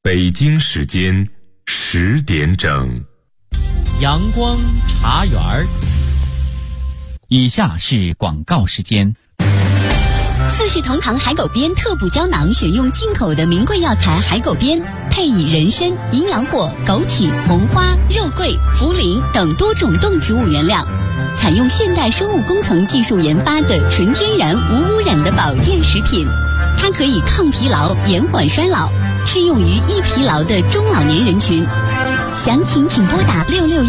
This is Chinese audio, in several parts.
北京时间10点整， 阳光茶园儿。以下是广告时间。 四世同堂海狗鞭特补胶囊选用进口的名贵药材海狗鞭，配以人参、阴阳果、枸杞、红花、肉桂、茯苓等多种动植物原料，采用现代生物工程技术研发的纯天然无污染的保健食品。它可以抗疲劳、延缓衰老，适用于易疲劳的中老年人群。详情请拨打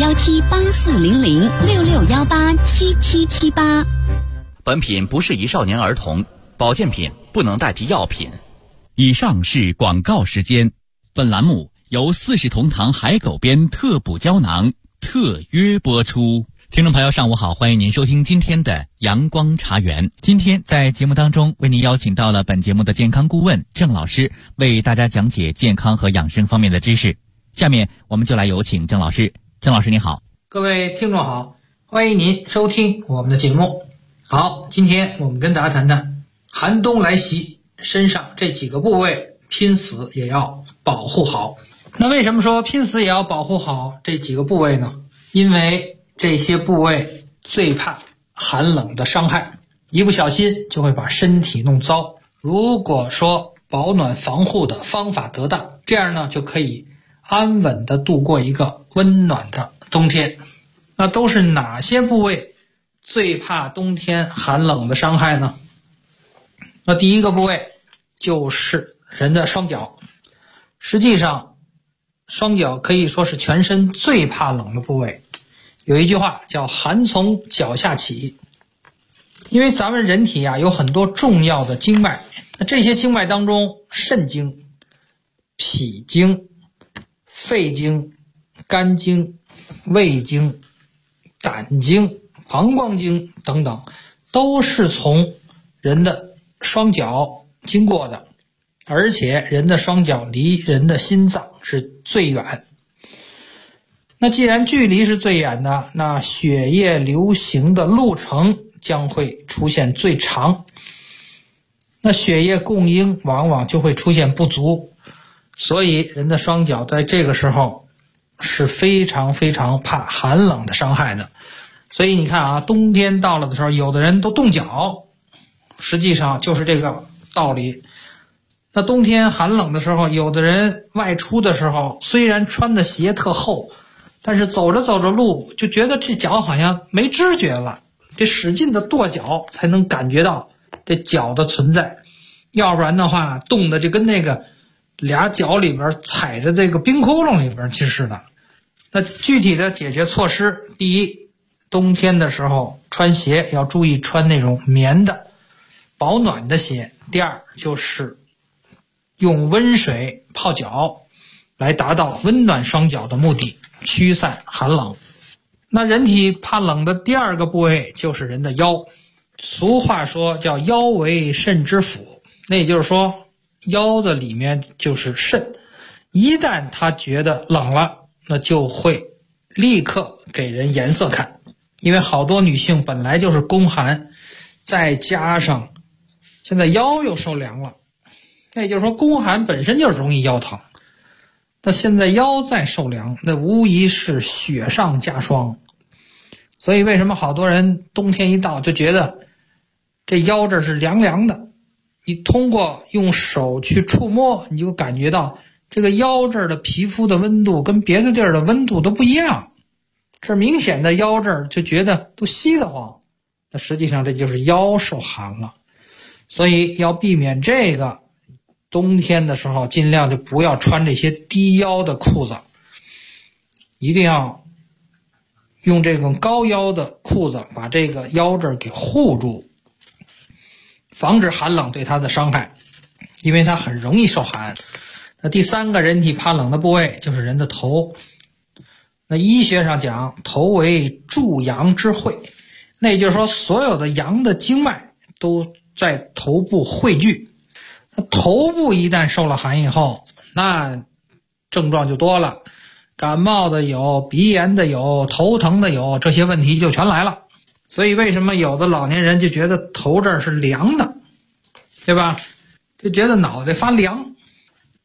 6617840066187778。 本品不适宜少年儿童，保健品不能代替药品。 以上是广告时间。本栏目由四世同堂海狗鞭特补胶囊特约播出。听众朋友上午好，欢迎您收听今天的阳光茶园。今天在节目当中为您邀请到了本节目的健康顾问郑老师，为大家讲解健康和养生方面的知识。下面我们就来有请郑老师。郑老师您好。 各位听众好，欢迎您收听我们的节目。好，今天我们跟大家谈谈寒冬来袭，身上这几个部位拼死也要保护好。那为什么说拼死也要保护好这几个部位呢？因为这些部位最怕寒冷的伤害，一不小心就会把身体弄糟。如果说保暖防护的方法得当，这样呢就可以安稳地度过一个温暖的冬天。那都是哪些部位最怕冬天寒冷的伤害呢？那第一个部位就是人的双脚。实际上双脚可以说是全身最怕冷的部位。有一句话叫寒从脚下起，因为咱们人体有很多重要的经脉，那这些经脉当中，肾经、脾经、肺经、肝经、胃经、胆经、膀胱经等等，都是从人的双脚经过的，而且人的双脚离人的心脏是最远。那既然距离是最远的，那血液流行的路程将会出现最长，那血液供应往往就会出现不足，所以人的双脚在这个时候是非常非常怕寒冷的伤害的。所以你看冬天到了的时候，有的人都冻脚，实际上就是这个道理。那冬天寒冷的时候，有的人外出的时候虽然穿的鞋特厚，但是走着走着路就觉得这脚好像没知觉了，这使劲的跺脚才能感觉到这脚的存在，要不然的话冻得就跟那个俩脚里边踩着这个冰窟窿里边去似的。那具体的解决措施，第一，冬天的时候穿鞋要注意穿那种棉的保暖的鞋。第二，就是用温水泡脚来达到温暖双脚的目的，驱散寒冷。那人体怕冷的第二个部位就是人的腰。俗话说叫腰为肾之府，那也就是说腰的里面就是肾，一旦它觉得冷了，那就会立刻给人颜色看。因为好多女性本来就是宫寒，再加上现在腰又受凉了，那也就是说宫寒本身就容易腰疼，那现在腰再受凉，那无疑是雪上加霜。所以为什么好多人冬天一到就觉得这腰这是凉凉的，你通过用手去触摸，你就感觉到这个腰这儿的皮肤的温度跟别的地儿的温度都不一样，这明显的腰这儿就觉得都稀得慌，那实际上这就是腰受寒了。所以要避免这个，冬天的时候尽量就不要穿这些低腰的裤子，一定要用这种高腰的裤子把这个腰这儿给护住，防止寒冷对它的伤害，因为它很容易受寒。那第三个人体怕冷的部位就是人的头。那医学上讲，头为诸阳之会，那也就是说所有的阳的经脉都在头部汇聚。那头部一旦受了寒以后，那症状就多了，感冒的有，鼻炎的有，头疼的有，这些问题就全来了。所以为什么有的老年人就觉得头这儿是凉的，对吧？就觉得脑袋发凉。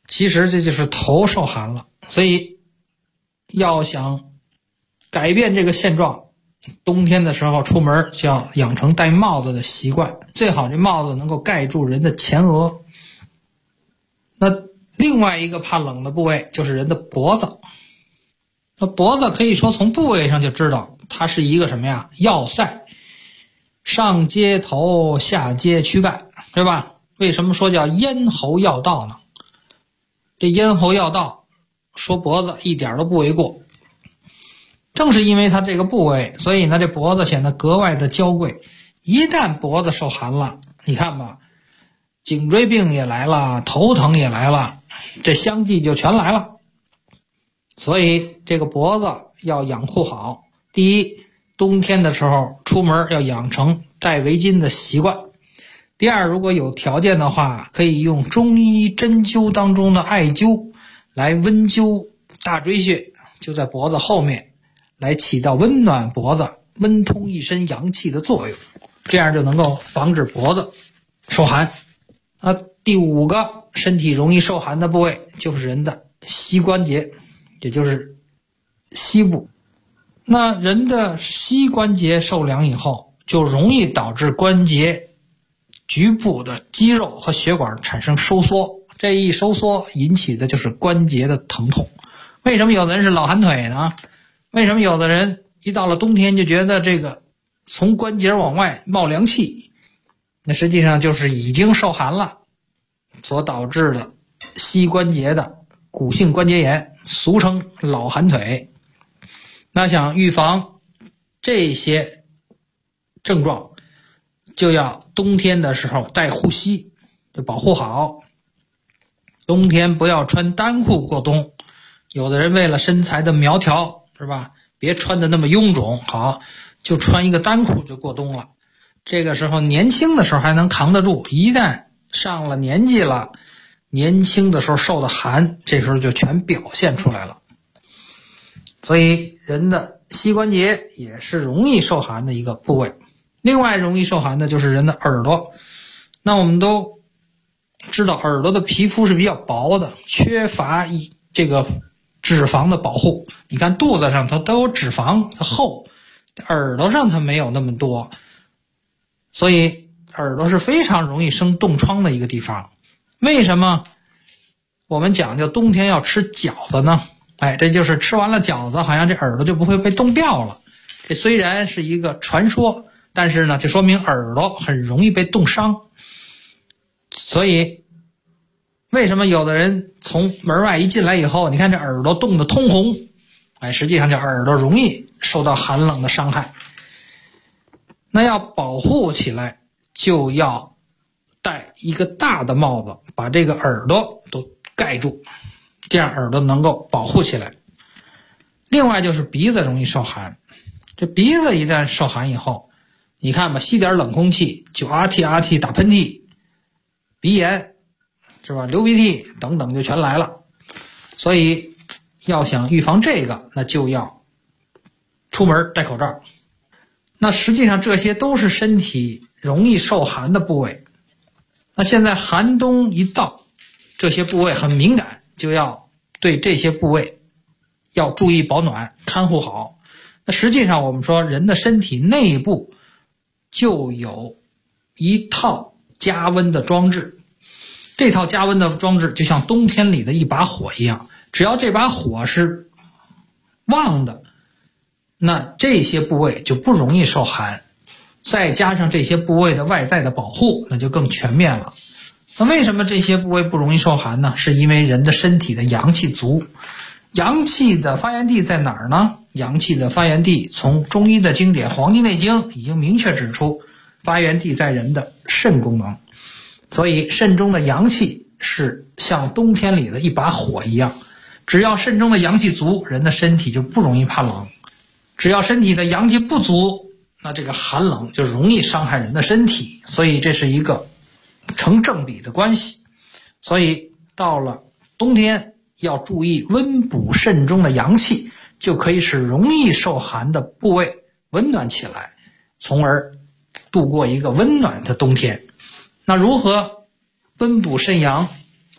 其实这就是头受寒了。所以要想改变这个现状，冬天的时候出门就要养成戴帽子的习惯，最好这帽子能够盖住人的前额。那另外一个怕冷的部位就是人的脖子。那脖子可以说从部位上就知道它是一个什么呀？要塞，上接头，下接躯干，对吧？为什么说叫咽喉要道呢？这咽喉要道说脖子一点都不为过。正是因为它这个部位，所以呢这脖子显得格外的娇贵。一旦脖子受寒了，你看吧，颈椎病也来了，头疼也来了，这相继就全来了。所以这个脖子要养护好。第一，冬天的时候出门要养成戴围巾的习惯。第二，如果有条件的话，可以用中医针灸当中的艾灸来温灸大椎穴，就在脖子后面，来起到温暖脖子、温通一身阳气的作用，这样就能够防止脖子受寒。第五个身体容易受寒的部位就是人的膝关节，也就是膝部。那人的膝关节受凉以后，就容易导致关节局部的肌肉和血管产生收缩，这一收缩引起的就是关节的疼痛。为什么有的人是老寒腿呢？为什么有的人一到了冬天就觉得这个从关节往外冒凉气？那实际上就是已经受寒了所导致的膝关节的骨性关节炎，俗称老寒腿。那想预防这些症状，就要冬天的时候戴护膝，就保护好。冬天不要穿单裤过冬，有的人为了身材的苗条，是吧？别穿的那么臃肿，好，就穿一个单裤就过冬了。这个时候年轻的时候还能扛得住，一旦上了年纪了，年轻的时候受的寒，这时候就全表现出来了。所以人的膝关节也是容易受寒的一个部位。另外容易受寒的就是人的耳朵。那我们都知道耳朵的皮肤是比较薄的，缺乏这个脂肪的保护。你看肚子上它都有脂肪，它厚，耳朵上它没有那么多，所以耳朵是非常容易生冻疮的一个地方。为什么我们讲究冬天要吃饺子呢？这就是吃完了饺子，好像这耳朵就不会被冻掉了。这虽然是一个传说，但是呢，这说明耳朵很容易被冻伤。所以为什么有的人从门外一进来以后，你看这耳朵冻得通红，实际上这耳朵容易受到寒冷的伤害。那要保护起来，就要戴一个大的帽子，把这个耳朵都盖住，这样耳朵能够保护起来。另外就是鼻子容易受寒，这鼻子一旦受寒以后，你看吧，吸点冷空气就啊嚏打喷嚏，鼻炎是吧，流鼻涕等等就全来了。所以要想预防这个，那就要出门戴口罩。那实际上这些都是身体容易受寒的部位。那现在寒冬一到，这些部位很敏感，就要对这些部位要注意保暖，看护好。那实际上我们说人的身体内部就有一套加温的装置，这套加温的装置就像冬天里的一把火一样，只要这把火是旺的，那这些部位就不容易受寒。再加上这些部位的外在的保护，那就更全面了。那为什么这些部位不容易受寒呢？是因为人的身体的阳气足。阳气的发源地在哪儿呢？阳气的发源地从中医的经典《黄帝内经》已经明确指出，发源地在人的肾功能。所以肾中的阳气是像冬天里的一把火一样，只要肾中的阳气足，人的身体就不容易怕冷。只要身体的阳气不足，那这个寒冷就容易伤害人的身体。所以这是一个成正比的关系。所以到了冬天要注意温补肾中的阳气，就可以使容易受寒的部位温暖起来，从而度过一个温暖的冬天。那如何温补肾阳，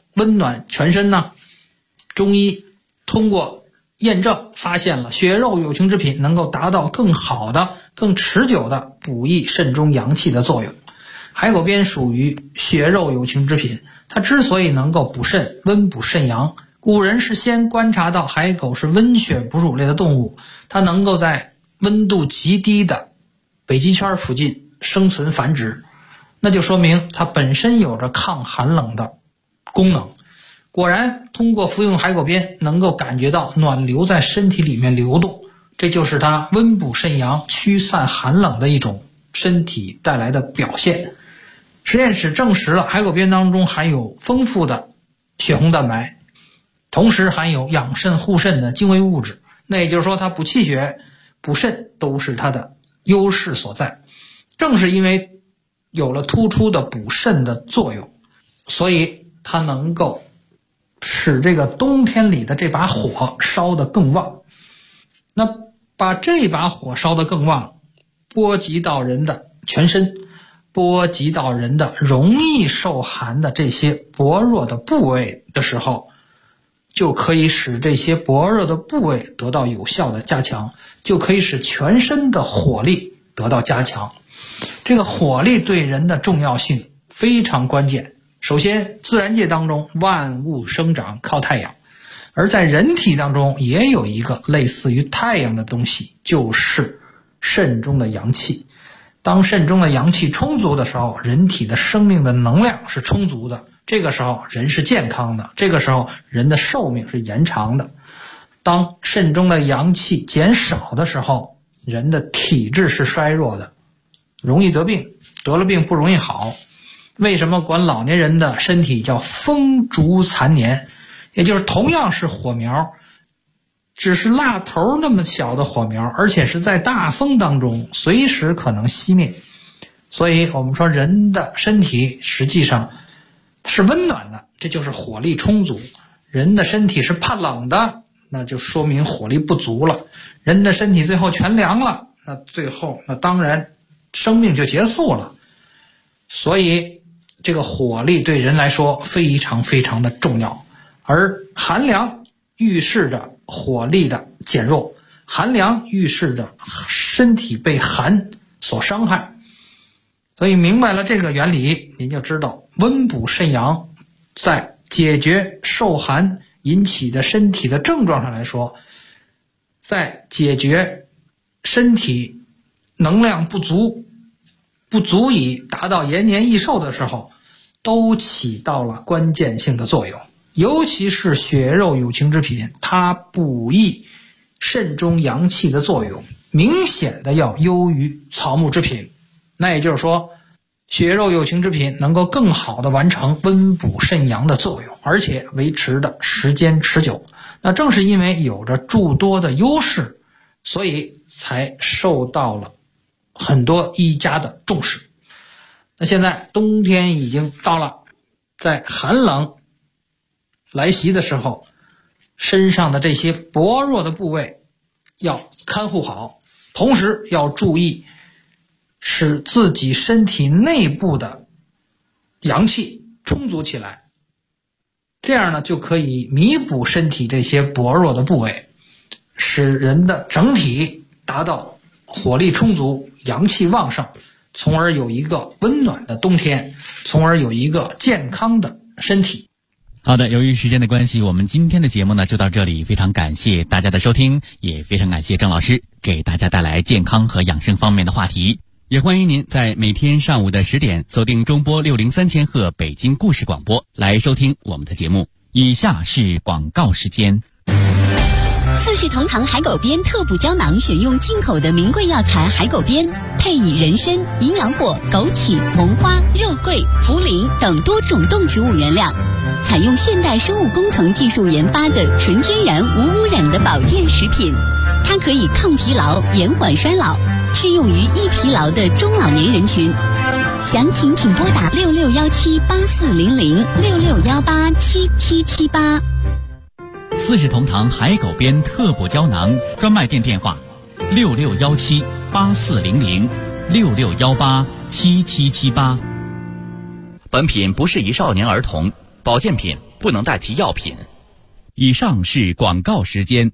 温暖全身呢？中医通过验证发现了血肉有情之品能够达到更好的、更持久的补益肾中阳气的作用。海狗鞭属于血肉有情之品，它之所以能够补肾、温补肾阳，古人是先观察到海狗是温血哺乳类的动物，它能够在温度极低的北极圈附近生存繁殖，那就说明它本身有着抗寒冷的功能。果然通过服用海狗鞭能够感觉到暖流在身体里面流动，这就是它温补肾阳、驱散寒冷的一种身体带来的表现。实验室证实了海狗鞭当中含有丰富的血红蛋白，同时含有养肾护肾的精微物质，那也就是说它补气血、补肾都是它的优势所在。正是因为有了突出的补肾的作用，所以它能够使这个冬天里的这把火烧得更旺。那把这把火烧得更旺，波及到人的全身，波及到人的容易受寒的这些薄弱的部位的时候，就可以使这些薄弱的部位得到有效的加强，就可以使全身的火力得到加强。这个火力对人的重要性非常关键。首先，自然界当中万物生长靠太阳，而在人体当中也有一个类似于太阳的东西，就是肾中的阳气。当肾中的阳气充足的时候，人体的生命的能量是充足的，这个时候人是健康的，这个时候人的寿命是延长的。当肾中的阳气减少的时候，人的体质是衰弱的，容易得病，得了病不容易好。为什么管老年人的身体叫风烛残年？也就是同样是火苗，只是蜡头那么小的火苗，而且是在大风当中随时可能熄灭。所以我们说人的身体实际上是温暖的，这就是火力充足。人的身体是怕冷的，那就说明火力不足了。人的身体最后全凉了，那最后那当然生命就结束了。所以这个火力对人来说非常非常的重要，而寒凉预示着火力的减弱，寒凉预示着身体被寒所伤害。所以明白了这个原理，您就知道温补肾阳在解决受寒引起的身体的症状上来说，在解决身体能量不足以达到延年益寿的时候，都起到了关键性的作用。尤其是血肉有情之品，它补益肾中阳气的作用明显的要优于草木之品。那也就是说，血肉有情之品能够更好的完成温补肾阳的作用，而且维持的时间持久。那正是因为有着诸多的优势，所以才受到了很多医家的重视。那现在冬天已经到了，在寒冷来袭的时候，身上的这些薄弱的部位要看护好，同时要注意使自己身体内部的阳气充足起来，这样呢就可以弥补身体这些薄弱的部位，使人的整体达到火力充足、阳气旺盛，从而有一个温暖的冬天，从而有一个健康的身体。 好的，由于时间的关系，我们今天的节目呢就到这里，非常感谢大家的收听，也非常感谢郑老师给大家带来健康和养生方面的话题。也欢迎您在每天上午的10点锁定中波603千赫北京故事广播来收听我们的节目。以下是广告时间。 四世同堂海狗鞭特补胶囊选用进口的名贵药材海狗鞭，配以人参、营养果、枸杞、红花、肉桂、茯苓等多种动植物原料，采用现代生物工程技术研发的纯天然无污染的保健食品。它可以抗疲劳、延缓衰老，适用于易疲劳的中老年人群。详情请拨打6617840066187778。 四世同堂海狗鞭特补胶囊专卖店电话：6617840066187778。 本品不适宜少年儿童，保健品不能代替药品。 以上是广告时间。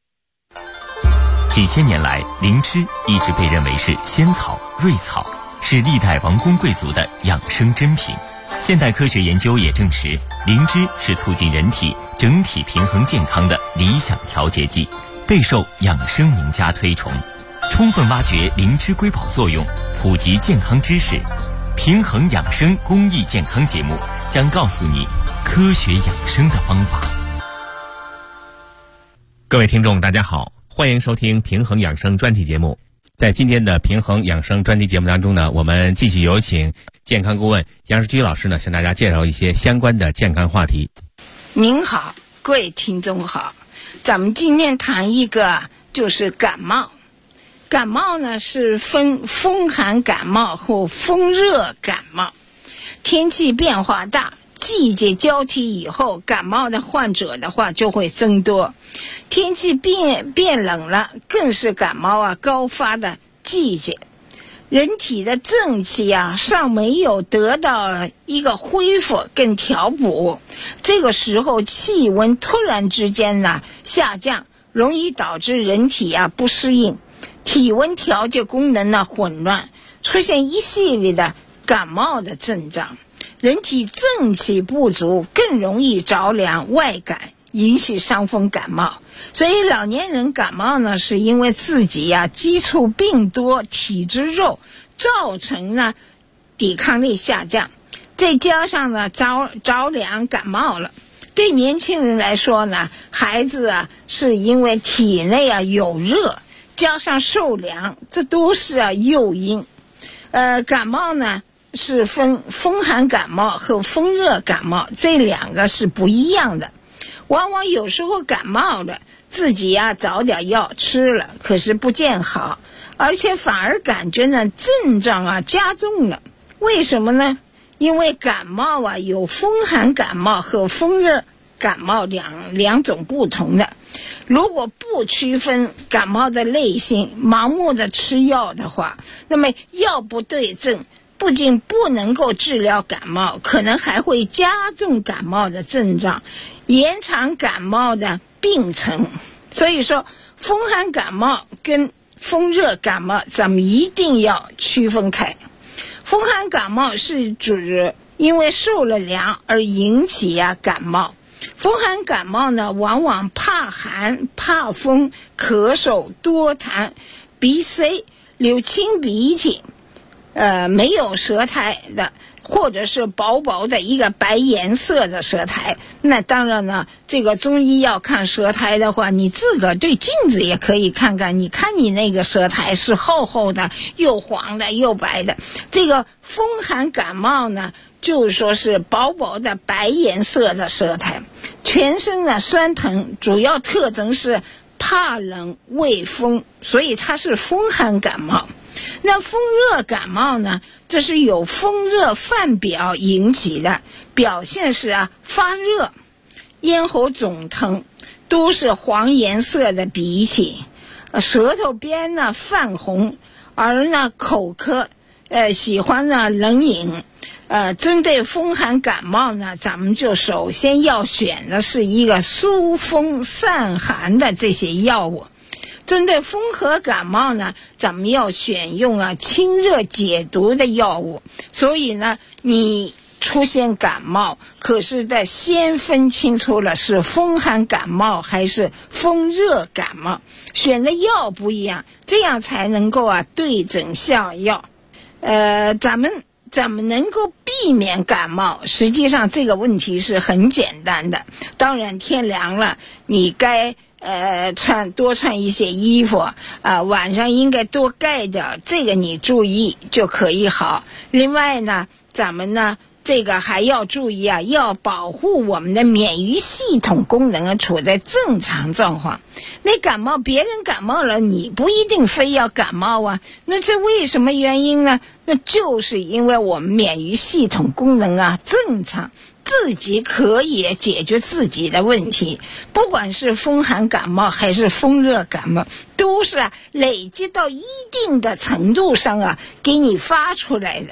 几千年来，灵芝一直被认为是仙草、瑞草，是历代王公贵族的养生珍品。现代科学研究也证实，灵芝是促进人体整体平衡健康的理想调节剂，备受养生名家推崇。充分挖掘灵芝瑰宝作用，普及健康知识，平衡养生公益健康节目将告诉你科学养生的方法。 各位听众大家好，欢迎收听平衡养生专题节目。在今天的平衡养生专题节目当中呢，我们继续有请健康顾问杨世居老师呢，向大家介绍一些相关的健康话题。 您好，各位听众好，咱们今天谈一个就是感冒。感冒呢是分风寒感冒和风热感冒。天气变化大，季节交替以后，感冒的患者的话就会增多。天气变冷了，更是感冒高发的季节。人体的正气尚没有得到一个恢复跟调补，这个时候气温突然之间下降，容易导致人体不适应，体温调节功能混乱，出现一系列的感冒的症状。人体正气不足，更容易着凉外感，引起伤风感冒。所以老年人感冒呢，是因为自己基础病多，体质弱，造成抵抗力下降，再加上着凉感冒了。对年轻人来说呢，孩子是因为体内有热，加上受凉，这都是诱因。感冒呢是分风寒感冒和风热感冒，这两个是不一样的。往往有时候感冒了，自己找点药吃了，可是不见好，而且反而感觉症状加重了。为什么呢？因为感冒有风寒感冒和风热感冒两种不同的。如果不区分感冒的类型，盲目的吃药的话，那么药不对症，不仅不能够治疗感冒，可能还会加重感冒的症状，延长感冒的病程。所以说风寒感冒跟风热感冒咱们一定要区分开。风寒感冒是指因为受了凉而引起感冒。风寒感冒呢，往往怕寒、怕风、咳嗽、多痰、鼻塞、流清鼻涕，没有舌苔的，或者是薄薄的一个白颜色的舌苔。那当然呢，这个中医要看舌苔的话，你自个对镜子也可以看看，你看你那个舌苔是厚厚的，又黄的又白的。这个风寒感冒呢，就是说是薄薄的白颜色的舌苔，全身酸疼，主要特征是怕冷畏风，所以它是风寒感冒。那风热感冒呢，这是由风热犯表引起的，表现是发热、咽喉肿疼，都是黄颜色的鼻涕，舌头边泛红，而口渴，喜欢冷饮。针对风寒感冒呢，咱们就首先要选的是一个疏风散寒的这些药物。针对风寒感冒呢，咱们要选用清热解毒的药物。所以呢，你出现感冒，可是得先分清楚了是风寒感冒还是风热感冒，选的药不一样，这样才能够对症下药。咱们怎么能够避免感冒？实际上这个问题是很简单的。当然天凉了，你该多穿一些衣服晚上应该多盖点，这个你注意就可以好。另外呢，咱们呢这个还要注意要保护我们的免疫系统功能处在正常状况。那感冒，别人感冒了，你不一定非要感冒那这为什么原因呢？那就是因为我们免疫系统功能正常，自己可以解决自己的问题。不管是风寒感冒还是风热感冒，都是累积到一定的程度上给你发出来的。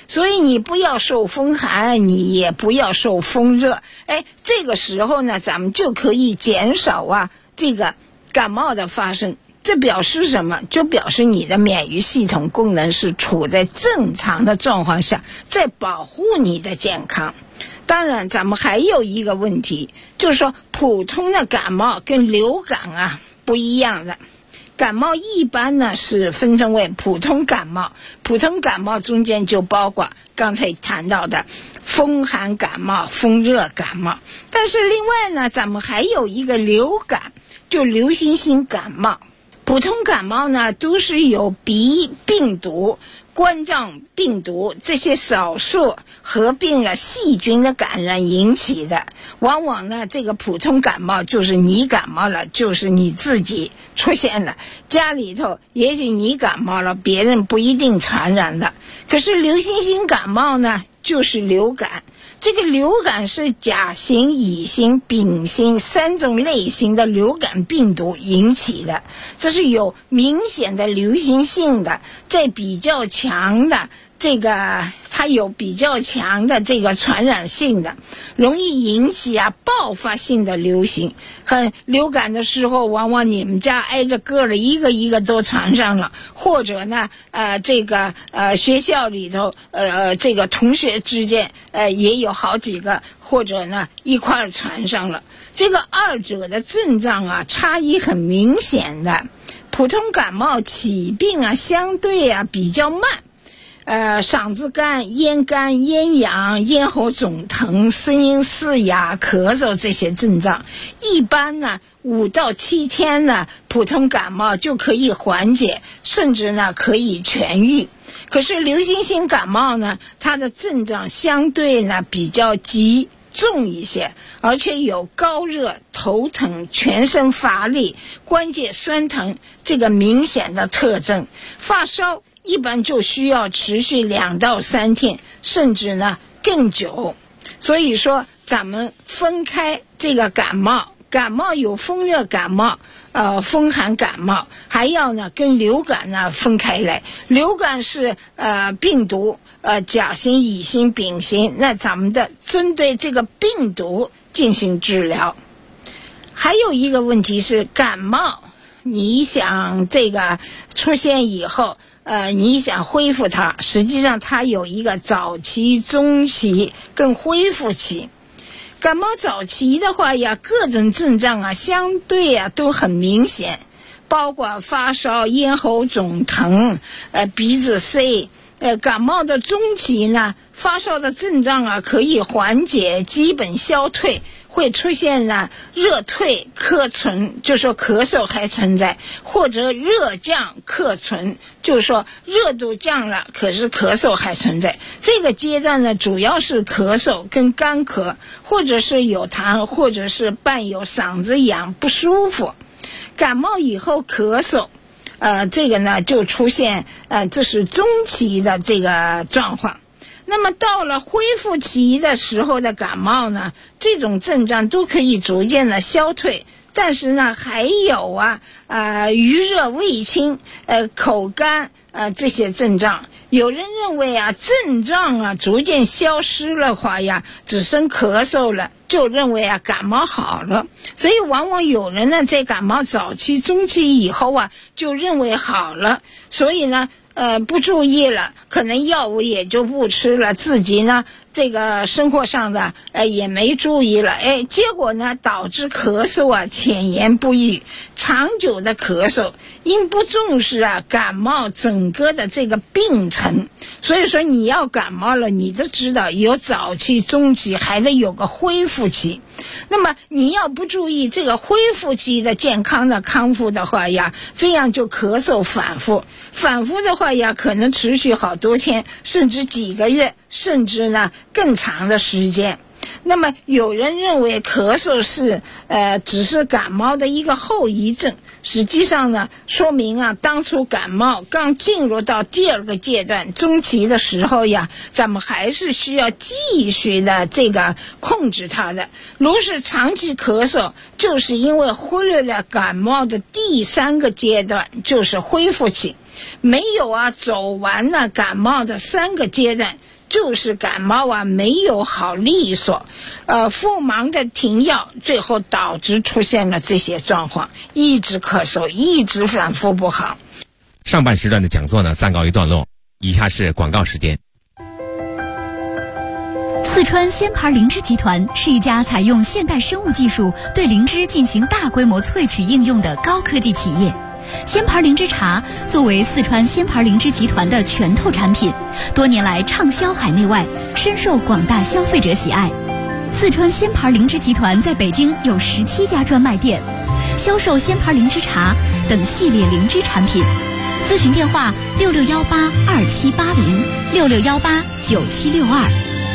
所以你不要受风寒，你也不要受风热。这个时候呢，咱们就可以减少这个感冒的发生。这表示什么？就表示你的免疫系统功能是处在正常的状况下，在保护你的健康。当然咱们还有一个问题，就是说普通的感冒跟流感不一样的。感冒一般呢是分成为普通感冒，普通感冒中间就包括刚才谈到的风寒感冒、风热感冒。但是另外呢，咱们还有一个流感，就流行性感冒。普通感冒呢都是由鼻病毒、冠状病毒这些少数合并了细菌的感染引起的。往往呢这个普通感冒就是你感冒了，就是你自己出现了，家里头也许你感冒了，别人不一定传染的。可是流行性感冒呢就是流感。这个流感是甲型、乙型、丙型3种类型的流感病毒引起的，这是有明显的流行性的，在比较强的它有比较强的这个传染性的，容易引起爆发性的流行。流感的时候，往往你们家挨着个的一个一个都传上了，或者呢学校里头这个同学之间也有好几个，或者呢一块儿传上了。这个二者的症状差异很明显的。普通感冒起病相对比较慢，嗓子干、咽干、咽痒、咽喉肿疼、声音嘶哑、咳嗽这些症状，一般呢5到7天呢，普通感冒就可以缓解，甚至呢可以痊愈。可是流行性感冒呢，它的症状相对呢比较急重一些，而且有高热、头疼、全身乏力、关节酸疼这个明显的特征。发烧一般就需要持续2到3天，甚至呢更久。所以说咱们分开这个感冒有风热感冒、风寒感冒，还要呢跟流感呢分开来。流感是病毒甲型、乙型、丙型，那咱们的针对这个病毒进行治疗。还有一个问题是感冒，你想这个出现以后你想恢复它，实际上它有一个早期、中期跟恢复期。感冒早期的话各种症状相对都很明显，包括发烧、咽喉肿疼、鼻子塞。感冒的中期呢，发烧的症状可以缓解，基本消退，会出现呢热退咳存，就说咳嗽还存在，或者热降咳存，就说热度降了，可是咳嗽还存在。这个阶段呢，主要是咳嗽跟干咳，或者是有痰，或者是伴有嗓子痒不舒服。感冒以后咳嗽这个呢就出现这是中期的这个状况。那么到了恢复期的时候的感冒呢，这种症状都可以逐渐的消退，但是呢还有余热未清、口干这些症状。有人认为症状逐渐消失了话只剩咳嗽了，就认为感冒好了。所以往往有人呢在感冒早期、中期以后就认为好了，所以呢不注意了，可能药物也就不吃了，自己呢这个生活上的也没注意了，结果呢导致咳嗽潜言不愈，长久的咳嗽，因不重视感冒整个的这个病程。所以说你要感冒了，你都知道有早期、中期，还得有个恢复期。那么你要不注意这个恢复期的健康的康复的话这样就咳嗽反复的话可能持续好多天，甚至几个月，甚至呢更长的时间。那么有人认为咳嗽是只是感冒的一个后遗症，实际上呢说明当初感冒刚进入到第2个阶段中期的时候咱们还是需要继续的这个控制它的。如是长期咳嗽，就是因为忽略了感冒的第3个阶段，就是恢复期，没有走完了感冒的3个阶段， 就是感冒啊没有好利索，匆忙的停药，最后导致出现了这些状况，一直咳嗽，一直反复不好。 上半时段的讲座呢暂告一段落，以下是广告时间。 四川仙牌灵芝集团是一家采用现代生物技术对灵芝进行大规模萃取应用的高科技企业。仙牌灵芝茶作为四川仙牌灵芝集团的拳头产品，多年来畅销海内外，深受广大消费者喜爱。四川仙牌灵芝集团在北京有17家专卖店，销售仙牌灵芝茶等系列灵芝产品。咨询电话66182780，66189762。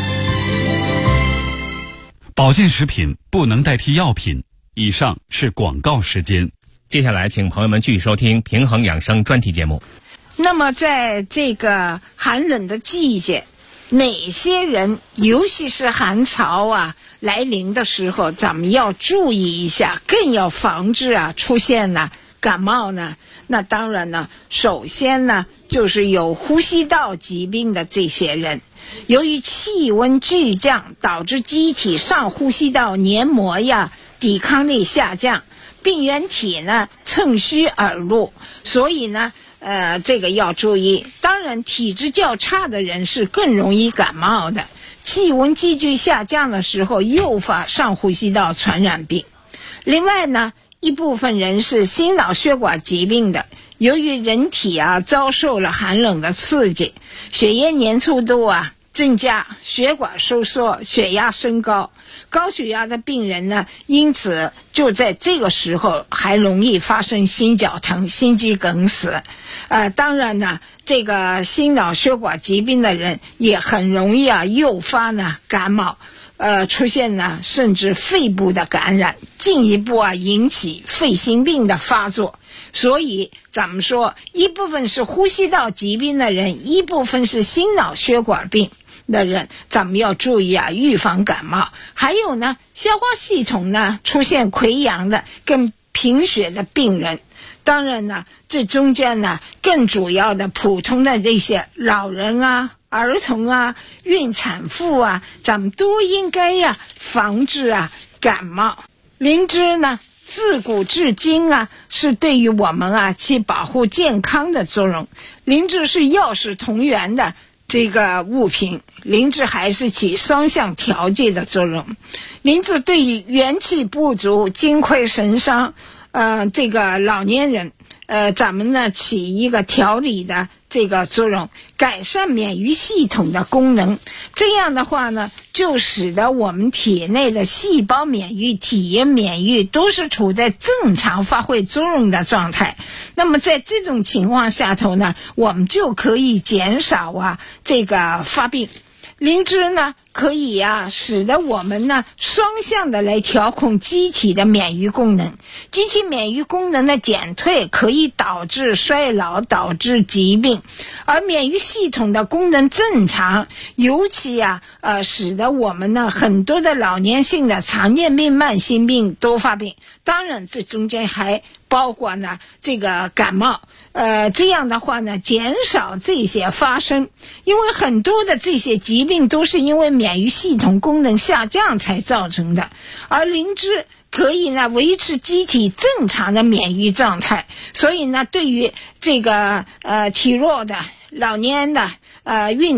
保健食品不能代替药品。以上是广告时间。 接下来请朋友们继续收听平衡养生专题节目。 那么在这个寒冷的季节，哪些人尤其是寒潮啊来临的时候，咱们要注意一下，更要防治啊出现呢感冒呢？那当然呢，首先呢就是有呼吸道疾病的这些人，由于气温剧降导致机体上呼吸道黏膜呀抵抗力下降，病原体呢趁虚而入，所以呢这个要注意。当然体质较差的人是更容易感冒的，气温急剧下降的时候诱发上呼吸道传染病。另外呢，一部分人是心脑血管疾病的，由于人体啊遭受了寒冷的刺激，血液粘稠度啊增加，血管收缩，血压升高，高血压的病人呢，因此就在这个时候还容易发生心绞疼、心肌梗死。当然呢，这个心脑血管疾病的人也很容易啊诱发呢感冒，出现呢甚至肺部的感染，进一步啊引起肺心病的发作。所以咱们说，一部分是呼吸道疾病的人，一部分是心脑血管病的人，咱们要注意啊预防感冒。还有呢，消化系统呢出现溃疡的跟贫血的病人。当然呢，这中间呢更主要的普通的这些老人啊、儿童啊、孕产妇啊，咱们都应该呀防治啊感冒。灵芝呢自古至今啊是对于我们啊起保护健康的作用。灵芝是药食同源的这个物品，灵芝还是起双向调节的作用。灵芝对于元气不足、精亏神伤这个老年人咱们呢起一个调理的这个作用，改善免疫系统的功能。这样的话呢，就使得我们体内的细胞免疫、体液免疫都是处在正常发挥作用的状态。那么在这种情况下头呢，我们就可以减少啊这个发病。灵芝呢可以啊使得我们呢双向的来调控机体的免疫功能。机体免疫功能的减退可以导致衰老，导致疾病，而免疫系统的功能正常，尤其啊使得我们呢很多的老年性的常见病、慢性病都发病。当然这中间还包括呢这个感冒，这样的话呢减少这些发生。因为很多的这些疾病都是因为免疫系统功能下降才造成的，而灵芝可以呢维持机体正常的免疫状态。所以呢对于这个体弱的、老年的、孕